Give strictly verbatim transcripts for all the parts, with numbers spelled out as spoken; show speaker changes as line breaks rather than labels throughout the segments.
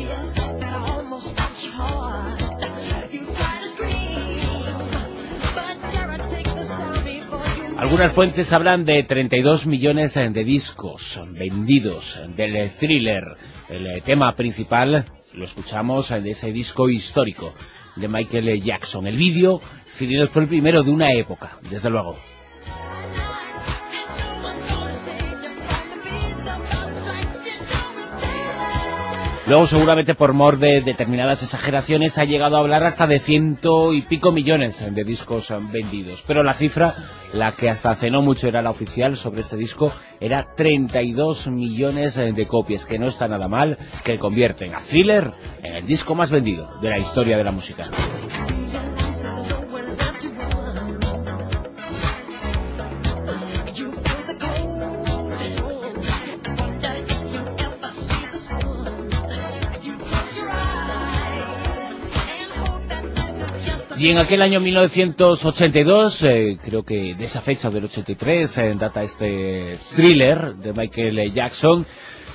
Algunas fuentes hablan de treinta y dos millones de discos vendidos del Thriller. El tema principal lo escuchamos de ese disco histórico de Michael Jackson. El vídeo, Thriller, fue el primero de una época, desde luego. Luego, seguramente por mor de determinadas exageraciones, ha llegado a hablar hasta de ciento y pico millones de discos vendidos. Pero la cifra, la que hasta hace no mucho era la oficial sobre este disco, era treinta y dos millones de copias, que no está nada mal, que convierten a Thriller en el disco más vendido de la historia de la música. Y en aquel año mil novecientos ochenta y dos, eh, creo que de esa fecha del ochenta y tres, eh, data este Thriller de Michael Jackson.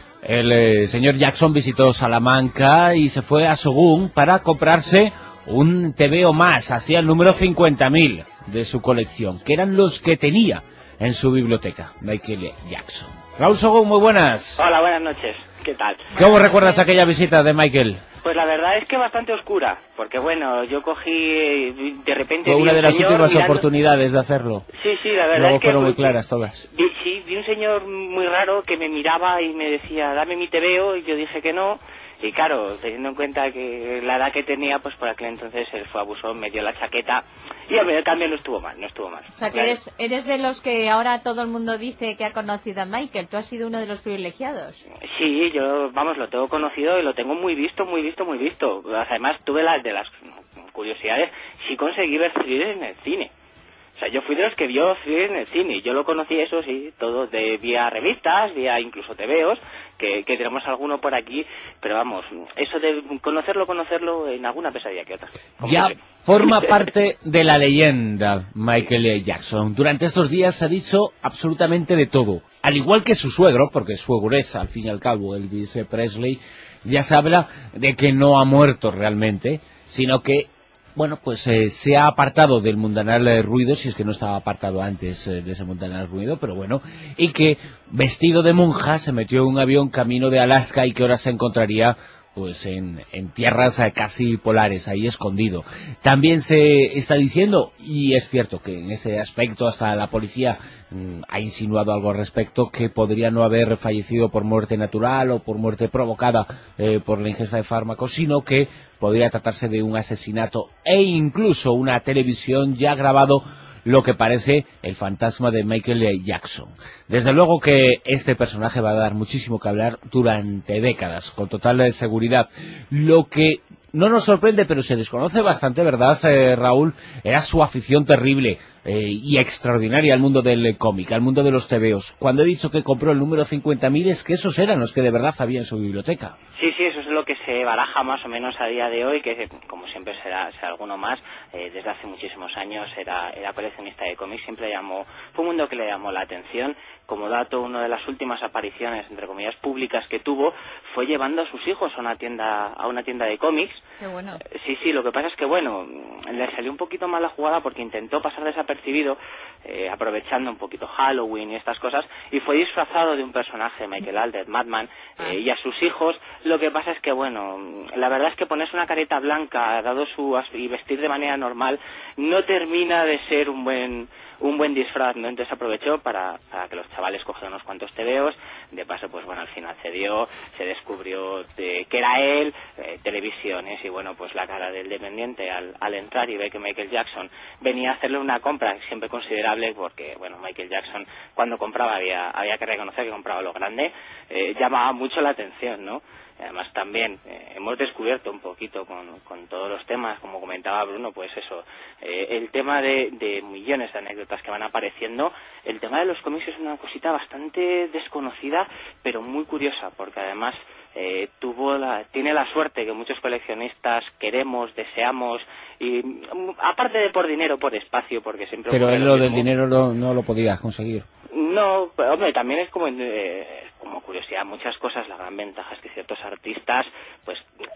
El eh, señor Jackson visitó Salamanca y se fue a Sogún para comprarse un T V O más, hacía el número cincuenta mil de su colección, que eran los que tenía en su biblioteca Michael Jackson. Raúl Sogún, muy buenas.
Hola, buenas noches. ¿Qué tal?
¿Cómo recuerdas aquella visita de Michael?
Pues la verdad es que bastante oscura, porque bueno, yo cogí de repente...
Fue una de las últimas
mirando...
oportunidades de hacerlo.
Sí, sí, la verdad
Luego
es que...
fueron muy claras todas.
Vi, sí, vi un señor muy raro que me miraba y me decía, dame mi T V O, y yo dije que no. Y claro, teniendo en cuenta que la edad que tenía, pues por aquel entonces él fue abusón, me dio la chaqueta y el cambio no estuvo mal, no estuvo mal.
O sea, que eres, eres de los que ahora todo el mundo dice que ha conocido a Michael. ¿Tú has sido uno de los privilegiados?
Sí, yo, vamos, lo tengo conocido y lo tengo muy visto, muy visto, muy visto. Además, tuve las de las curiosidades, sí conseguí ver Thriller en el cine. O sea, yo fui de los que vio Thriller en el cine. Yo lo conocí, eso sí, todo de vía revistas, vía incluso T V Os, que, que tenemos alguno por aquí, pero vamos, eso de conocerlo, conocerlo, en alguna pesadilla que otra.
Ya siempre. Forma parte de la leyenda Michael Jackson. Durante estos días se ha dicho absolutamente de todo. Al igual que su suegro, porque suegro es, al fin y al cabo, Elvis Presley, ya se habla de que no ha muerto realmente, sino que bueno, pues eh, se ha apartado del mundanal eh, ruido, si es que no estaba apartado antes eh, de ese mundanal ruido, pero bueno, y que vestido de monja se metió en un avión camino de Alaska y que ahora se encontraría pues en, en tierras eh, casi polares, ahí escondido. También se está diciendo, y es cierto que en ese aspecto hasta la policía mmm, ha insinuado algo al respecto, que podría no haber fallecido por muerte natural o por muerte provocada eh, por la ingesta de fármacos, sino que podría tratarse de un asesinato e incluso una televisión ya grabado lo que parece el fantasma de Michael Jackson. Desde luego que este personaje va a dar muchísimo que hablar durante décadas, con total seguridad. Lo que no nos sorprende, pero se desconoce bastante, ¿verdad, eh, Raúl? Era su afición terrible eh, y extraordinaria al mundo del cómic, al mundo de los T V Os. Cuando he dicho que compró el número cincuenta mil, es que esos eran los que de verdad había en su biblioteca.
Sí, sí, eso es lo que se baraja más o menos a día de hoy, que como siempre será, será alguno más, eh, desde hace muchísimos años era, era coleccionista de cómics, siempre llamó, fue un mundo que le llamó la atención. Como dato, una de las últimas apariciones, entre comillas, públicas que tuvo, fue llevando a sus hijos a una tienda, a una tienda de cómics.
Qué bueno.
Eh, sí, sí, lo que pasa es que, bueno, le salió un poquito mal la jugada porque intentó pasar desapercibido, eh, aprovechando un poquito Halloween y estas cosas, y fue disfrazado de un personaje, Michael Aldred, Madman, eh, y a sus hijos. Lo que pasa es que, bueno, la verdad es que ponerse una careta blanca, dado su y vestir de manera normal, no termina de ser un buen un buen disfraz, ¿no? Entonces aprovechó para, para que los chavales cogieran unos cuantos T V Os, de paso, pues bueno, al final cedió, se descubrió de, que era él, eh, televisiones, y bueno, pues la cara del dependiente al, al entrar y ver que Michael Jackson venía a hacerle una compra siempre considerable, porque bueno, Michael Jackson cuando compraba había, había que reconocer que compraba lo grande, eh, llamaba mucho la atención, ¿no? Además también eh, hemos descubierto un poquito con, con todos los temas, como comentaba Bruno, pues eso, eh, el tema de, de millones de anécdotas que van apareciendo. El tema de los cómics es una cosita bastante desconocida, pero muy curiosa, porque además eh, tuvo la, tiene la suerte que muchos coleccionistas queremos, deseamos, y aparte de por dinero, por espacio, porque siempre...
Pero él lo del dinero lo, no lo podía conseguir.
No, hombre, también es como... Eh, como curiosidad, muchas cosas, la gran ventaja es que ciertos artistas pues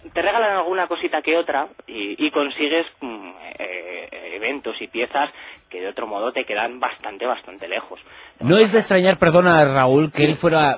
te regalan alguna cosita que otra y, y consigues eh, eventos y piezas que de otro modo te quedan bastante, bastante lejos.
No es de extrañar, perdona Raúl, que él fuera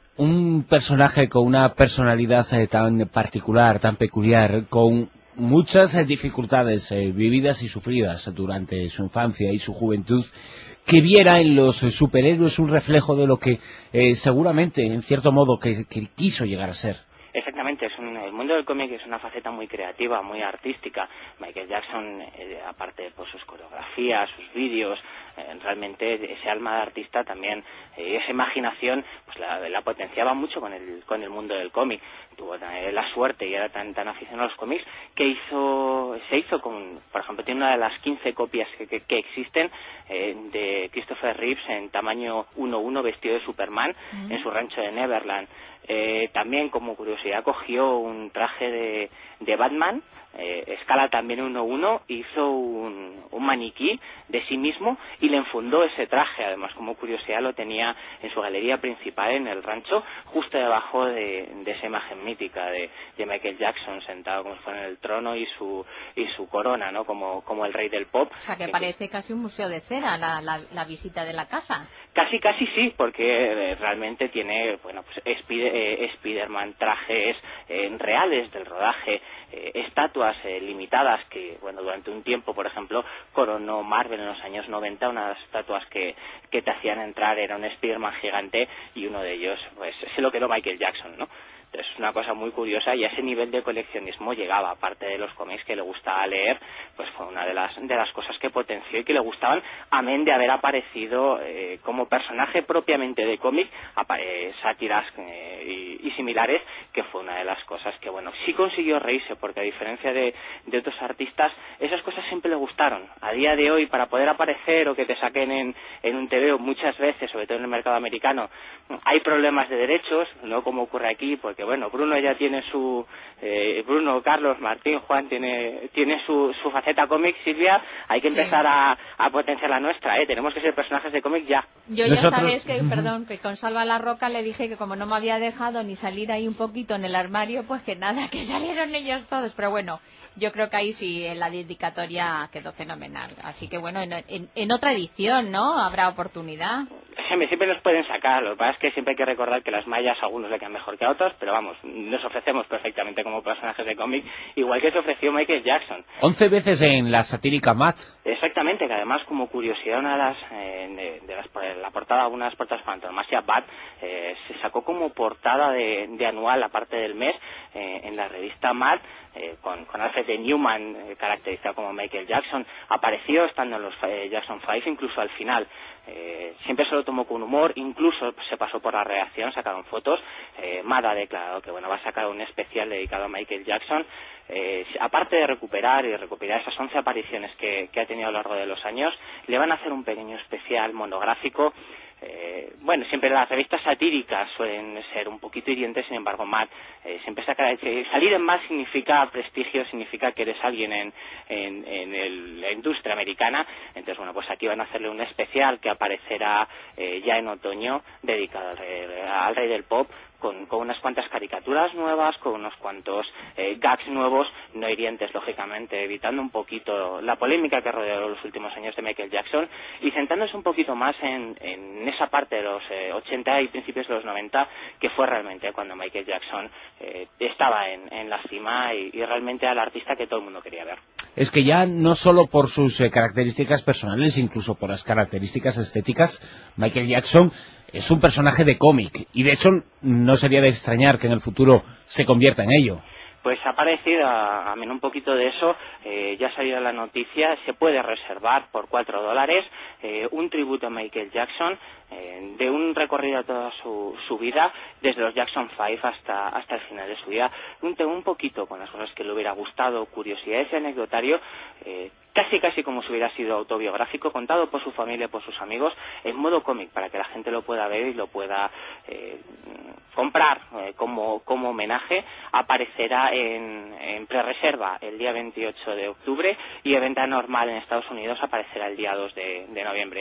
un personaje con una personalidad eh, tan particular, tan peculiar, con muchas eh, dificultades eh, vividas y sufridas durante su infancia y su juventud, que viera en los eh, superhéroes un reflejo de lo que eh, seguramente, en cierto modo, que, que quiso llegar a ser.
Exactamente, es un, el mundo del cómic es una faceta muy creativa, muy artística. Michael Jackson, eh, aparte de pues, sus coreografías, sus vídeos, eh, realmente ese alma de artista también, eh, esa imaginación, pues la, la potenciaba mucho con el, con el mundo del cómic. Tuvo eh, la suerte y era tan, tan aficionado a los cómics que hizo, se hizo con, por ejemplo, tiene una de las quince copias que, que, que existen eh, de Christopher Reeves en tamaño uno uno vestido de Superman mm. en su rancho de Neverland. Eh, también, como curiosidad, cogió un traje de, de Batman, eh, escala también uno uno, hizo un, un maniquí de sí mismo y le enfundó ese traje. Además, como curiosidad, lo tenía en su galería principal en el rancho, justo debajo de, de esa imagen mítica de, de Michael Jackson sentado como si fuera en el trono y su y su corona, ¿no? Como, como el rey del pop.
O sea, que parece casi un museo de cera la, la, la visita de la casa.
Casi, casi sí, porque eh, realmente tiene, bueno, pues Spider, eh, Spiderman, trajes eh, reales del rodaje, eh, estatuas eh, limitadas que, bueno, durante un tiempo, por ejemplo, coronó Marvel en los años noventa. Una de las estatuas que, que te hacían entrar era un Spiderman gigante y uno de ellos, pues, se lo quedó Michael Jackson, ¿no? Es una cosa muy curiosa y a ese nivel de coleccionismo llegaba, aparte de los cómics que le gustaba leer, pues fue una de las de las cosas que potenció y que le gustaban, amén de haber aparecido eh, como personaje propiamente de cómic, eh, sátiras eh, y, y similares, que fue una de las cosas que, bueno, sí consiguió reírse, porque a diferencia de, de otros artistas, esas cosas siempre le gustaron. A día de hoy, para poder aparecer o que te saquen en, en un T V, muchas veces, sobre todo en el mercado americano, hay problemas de derechos, no como ocurre aquí, porque bueno, Bruno ya tiene su eh, Bruno, Carlos, Martín, Juan tiene tiene su, su faceta cómic. Silvia, hay que empezar sí. a, a potenciar la nuestra, ¿eh? Tenemos que ser personajes de cómic ya.
Yo
Nosotros...
ya sabes que, perdón, que con Salva la Roca le dije que como no me había dejado ni salir ahí un poquito en el armario, pues que nada, que salieron ellos todos, pero bueno, yo creo que ahí sí en la dedicatoria quedó fenomenal, así que bueno, en, en, en otra edición, ¿no? Habrá oportunidad.
Siempre, siempre nos pueden sacar, lo que pasa es que siempre hay que recordar que las mallas a algunos le quedan mejor que a otros, pero vamos, nos ofrecemos perfectamente como personajes de cómic, igual que se ofreció Michael Jackson.
Once veces en la satírica Mad.
Exactamente, que además, como curiosidad, una de las, eh, de, de las la portada, una de las portadas para Antonomasia Bad, eh, se sacó como portada de, de anual, aparte del mes, eh, en la revista Mad, eh, con, con Alfred de Newman, eh, caracterizado como Michael Jackson. Apareció estando en los eh, Jackson cinco, incluso al final. Eh, siempre se lo tomó con humor, incluso se pasó por la redacción, sacaron fotos. eh, Mad ha declarado que bueno, va a sacar un especial dedicado a Michael Jackson, eh, aparte de recuperar y recuperar esas once apariciones que, que ha tenido a lo largo de los años, le van a hacer un pequeño especial monográfico. Eh, bueno, siempre las revistas satíricas suelen ser un poquito hirientes, sin embargo, Mad eh, siempre saca, eh, salir en Mad significa prestigio, significa que eres alguien en, en, en el, la industria americana. Entonces, bueno, pues aquí van a hacerle un especial que aparecerá eh, ya en otoño, dedicado al rey, al rey del pop, con, con unas cuantas caricaturas nuevas, con unos cuantos eh, gags nuevos, no hirientes, lógicamente, evitando un poquito la polémica que rodeó los últimos años de Michael Jackson y centrándose un poquito más en, en esa parte de los eh, ochenta y principios de los noventa, que fue realmente cuando Michael Jackson eh, estaba en, en la cima y, y realmente era el artista que todo el mundo quería ver.
Es que ya no solo por sus eh, características personales, incluso por las características estéticas, Michael Jackson es un personaje de cómic, y de hecho no sería de extrañar que en el futuro se convierta en ello.
Pues ha parecido, a, a menos un poquito de eso, eh, ya ha salido la noticia, se puede reservar por cuatro dólares eh, un tributo a Michael Jackson, eh, de un recorrido a toda su, su vida, desde los Jackson cinco hasta, hasta el final de su vida, un, un poquito con las cosas que le hubiera gustado, curiosidades y anecdotario, eh, casi casi como si hubiera sido autobiográfico, contado por su familia, por sus amigos, en modo cómic, para que la gente lo pueda ver y lo pueda eh, comprar eh, como, como homenaje. Aparecerá en, en prerreserva el día veintiocho de octubre y en venta normal en Estados Unidos aparecerá el día dos de, de noviembre.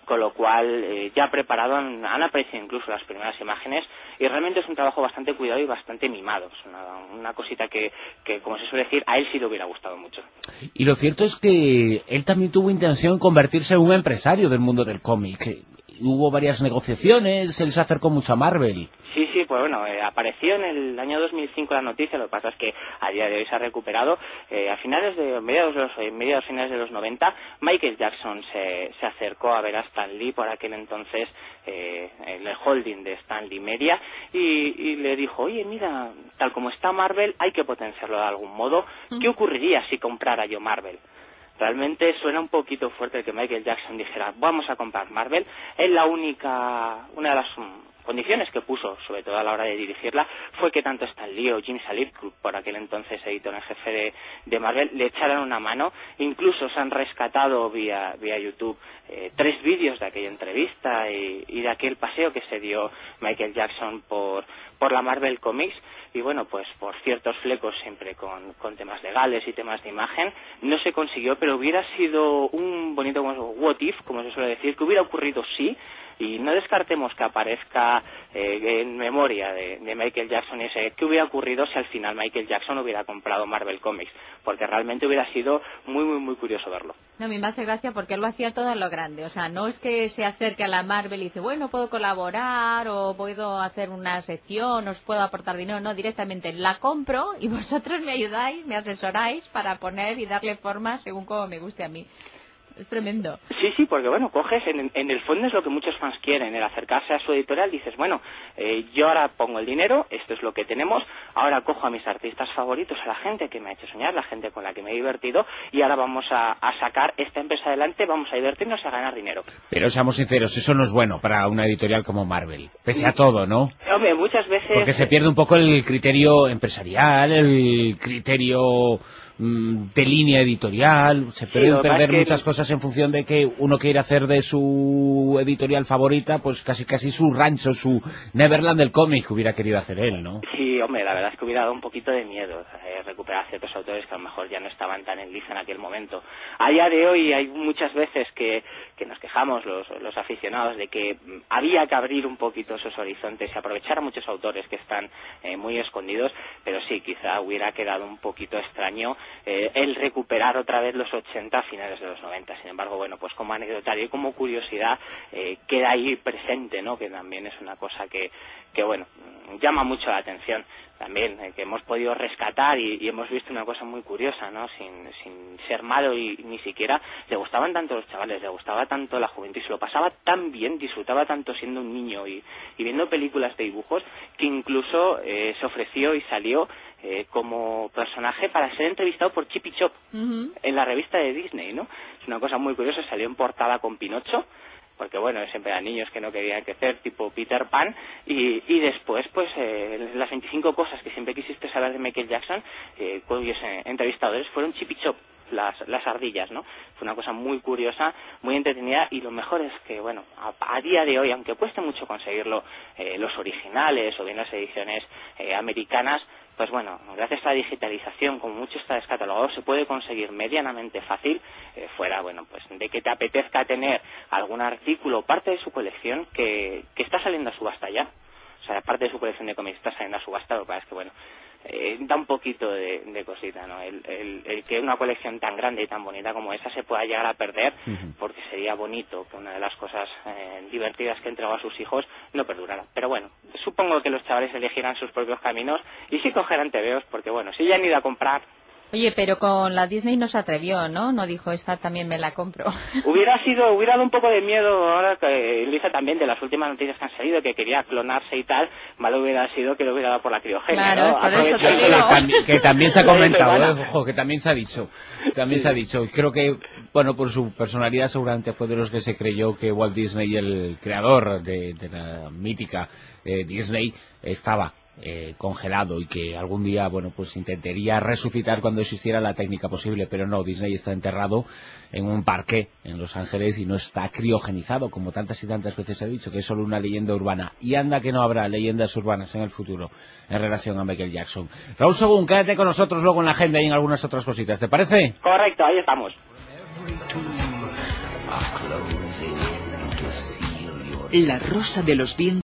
con lo cual eh, ya preparado han, han aparecido incluso las primeras imágenes y realmente es un trabajo bastante cuidado y bastante mimado. Es una, una cosita que, que, como se suele decir, a él sí le hubiera gustado mucho.
Y lo cierto es que él también tuvo intención de convertirse en un empresario del mundo del cómic. Hubo varias negociaciones, él se acercó mucho a Marvel.
Sí, sí, pues bueno, eh, apareció en el año dos mil cinco la noticia, lo que pasa es que a día de hoy se ha recuperado. Eh, a finales de, mediados de los, eh, mediados finales de los noventa, Michael Jackson se, se acercó a ver a Stan Lee, por aquel entonces eh, el holding de Stan Lee Media, y, y le dijo, oye, mira, tal como está Marvel, hay que potenciarlo de algún modo. ¿Qué ocurriría si comprara yo Marvel? Realmente suena un poquito fuerte que Michael Jackson dijera, vamos a comprar Marvel. Es la única, una de las um, condiciones que puso, sobre todo a la hora de dirigirla, fue que tanto Stan Lee o Jim Salir, por aquel entonces editor en jefe de, de Marvel, le echaran una mano. Incluso se han rescatado vía, vía YouTube eh, tres vídeos de aquella entrevista y, y de aquel paseo que se dio Michael Jackson por, por la Marvel Comics. Y bueno, pues por ciertos flecos, siempre con, con temas legales y temas de imagen, no se consiguió, pero hubiera sido un bonito what if, como se suele decir, que hubiera ocurrido sí, y no descartemos que aparezca eh, en memoria de, de Michael Jackson ese, qué hubiera ocurrido si al final Michael Jackson hubiera comprado Marvel Comics, porque realmente hubiera sido muy, muy, muy curioso verlo.
No, a mí me hace gracia porque él lo hacía todo a lo grande, o sea, no es que se acerque a la Marvel y dice, bueno, puedo colaborar o puedo hacer una sección, os puedo aportar dinero, no, directamente la compro y vosotros me ayudáis, me asesoráis para poner y darle forma según como me guste a mí. Es tremendo.
Sí, sí, porque bueno, coges, en, en el fondo es lo que muchos fans quieren, el acercarse a su editorial, dices, bueno, eh, yo ahora pongo el dinero, esto es lo que tenemos, ahora cojo a mis artistas favoritos, a la gente que me ha hecho soñar, la gente con la que me he divertido, y ahora vamos a, a sacar esta empresa adelante, vamos a divertirnos y a ganar dinero.
Pero seamos sinceros, eso no es bueno para una editorial como Marvel, pese a todo, ¿no?
Hombre, muchas veces...
Porque se pierde un poco el criterio empresarial, el criterio mmm, de línea editorial, se pueden
sí,
perder
que...
muchas cosas en función de que uno quiere hacer de su editorial favorita, pues casi casi su rancho, su Neverland del cómic que hubiera querido hacer él, ¿no?
Sí, hombre, la verdad es que hubiera dado un poquito de miedo eh, recuperar ciertos autores que a lo mejor ya no estaban tan en liza en aquel momento. A día de hoy hay muchas veces que, que nos quejamos los, los aficionados de que había que abrir un poquito esos horizontes y aprovechar a muchos autores que están eh, muy escondidos, pero sí, quizá hubiera quedado un poquito extraño eh, el recuperar otra vez los ochenta a finales de los noventa. Sin embargo, bueno, pues como anecdotario y como curiosidad eh, queda ahí presente, ¿no? Que también es una cosa que, que bueno, llama mucho la atención también, eh, que hemos podido rescatar y, y hemos visto una cosa muy curiosa, ¿no? Sin, sin ser malo y ni siquiera le gustaban tanto los chavales, le gustaba tanto la juventud y se lo pasaba tan bien, disfrutaba tanto siendo un niño y, y viendo películas de dibujos, que incluso eh, se ofreció y salió eh, como personaje para ser entrevistado por Chip y Chop uh-huh. en la revista de Disney, ¿no? Es una cosa muy curiosa, salió en portada con Pinocho, porque bueno, siempre eran niños que no querían crecer, tipo Peter Pan, y, y después, pues, eh, las veinticinco cosas que siempre quisiste saber de Michael Jackson, eh, cuyos eh, entrevistadores fueron Chip y Chop, las, las ardillas, ¿no? Fue una cosa muy curiosa, muy entretenida, y lo mejor es que, bueno, a, a día de hoy, aunque cueste mucho conseguirlo, eh, los originales o bien las ediciones eh, americanas, pues bueno, gracias a la digitalización, como mucho está descatalogado, se puede conseguir medianamente fácil, eh, fuera, bueno, pues de que te apetezca tener algún artículo, parte de su colección, que, que está saliendo a subasta ya. O sea, parte de su colección de cómics está saliendo a subasta, lo que pasa es que, bueno, eh, da un poquito de, de cosita, ¿no? El, el, el que una colección tan grande y tan bonita como esa se pueda llegar a perder, uh-huh. porque sería bonito que una de las cosas eh, divertidas que entregó a sus hijos no perdurara. Pero bueno, supongo que los chavales elegirán sus propios caminos y sí cogerán tebeos, porque bueno, si ya han ido a comprar...
Oye, pero con la Disney no se atrevió, ¿no? No dijo, esta también me la compro.
Hubiera sido, hubiera dado un poco de miedo ahora que Lisa también de las últimas noticias que han salido, que quería clonarse y tal, malo hubiera sido que lo hubiera dado por la criogenia,
claro,
¿no?
Por eso te digo.
Que, también, que también se ha comentado, ¿eh? Ojo, que también se ha dicho, también sí. se ha dicho. Creo que, bueno, por su personalidad seguramente fue de los que se creyó que Walt Disney, el creador de, de la mítica eh, Disney, estaba Eh, congelado y que algún día, bueno, pues intentaría resucitar cuando existiera la técnica posible, pero no, Disney está enterrado en un parque en Los Ángeles y no está criogenizado, como tantas y tantas veces he dicho, que es solo una leyenda urbana. Y anda que no habrá leyendas urbanas en el futuro en relación a Michael Jackson. Raúl Según, quédate con nosotros luego en la agenda y en algunas otras cositas, ¿te parece?
Correcto, ahí estamos.
La rosa de los vientos.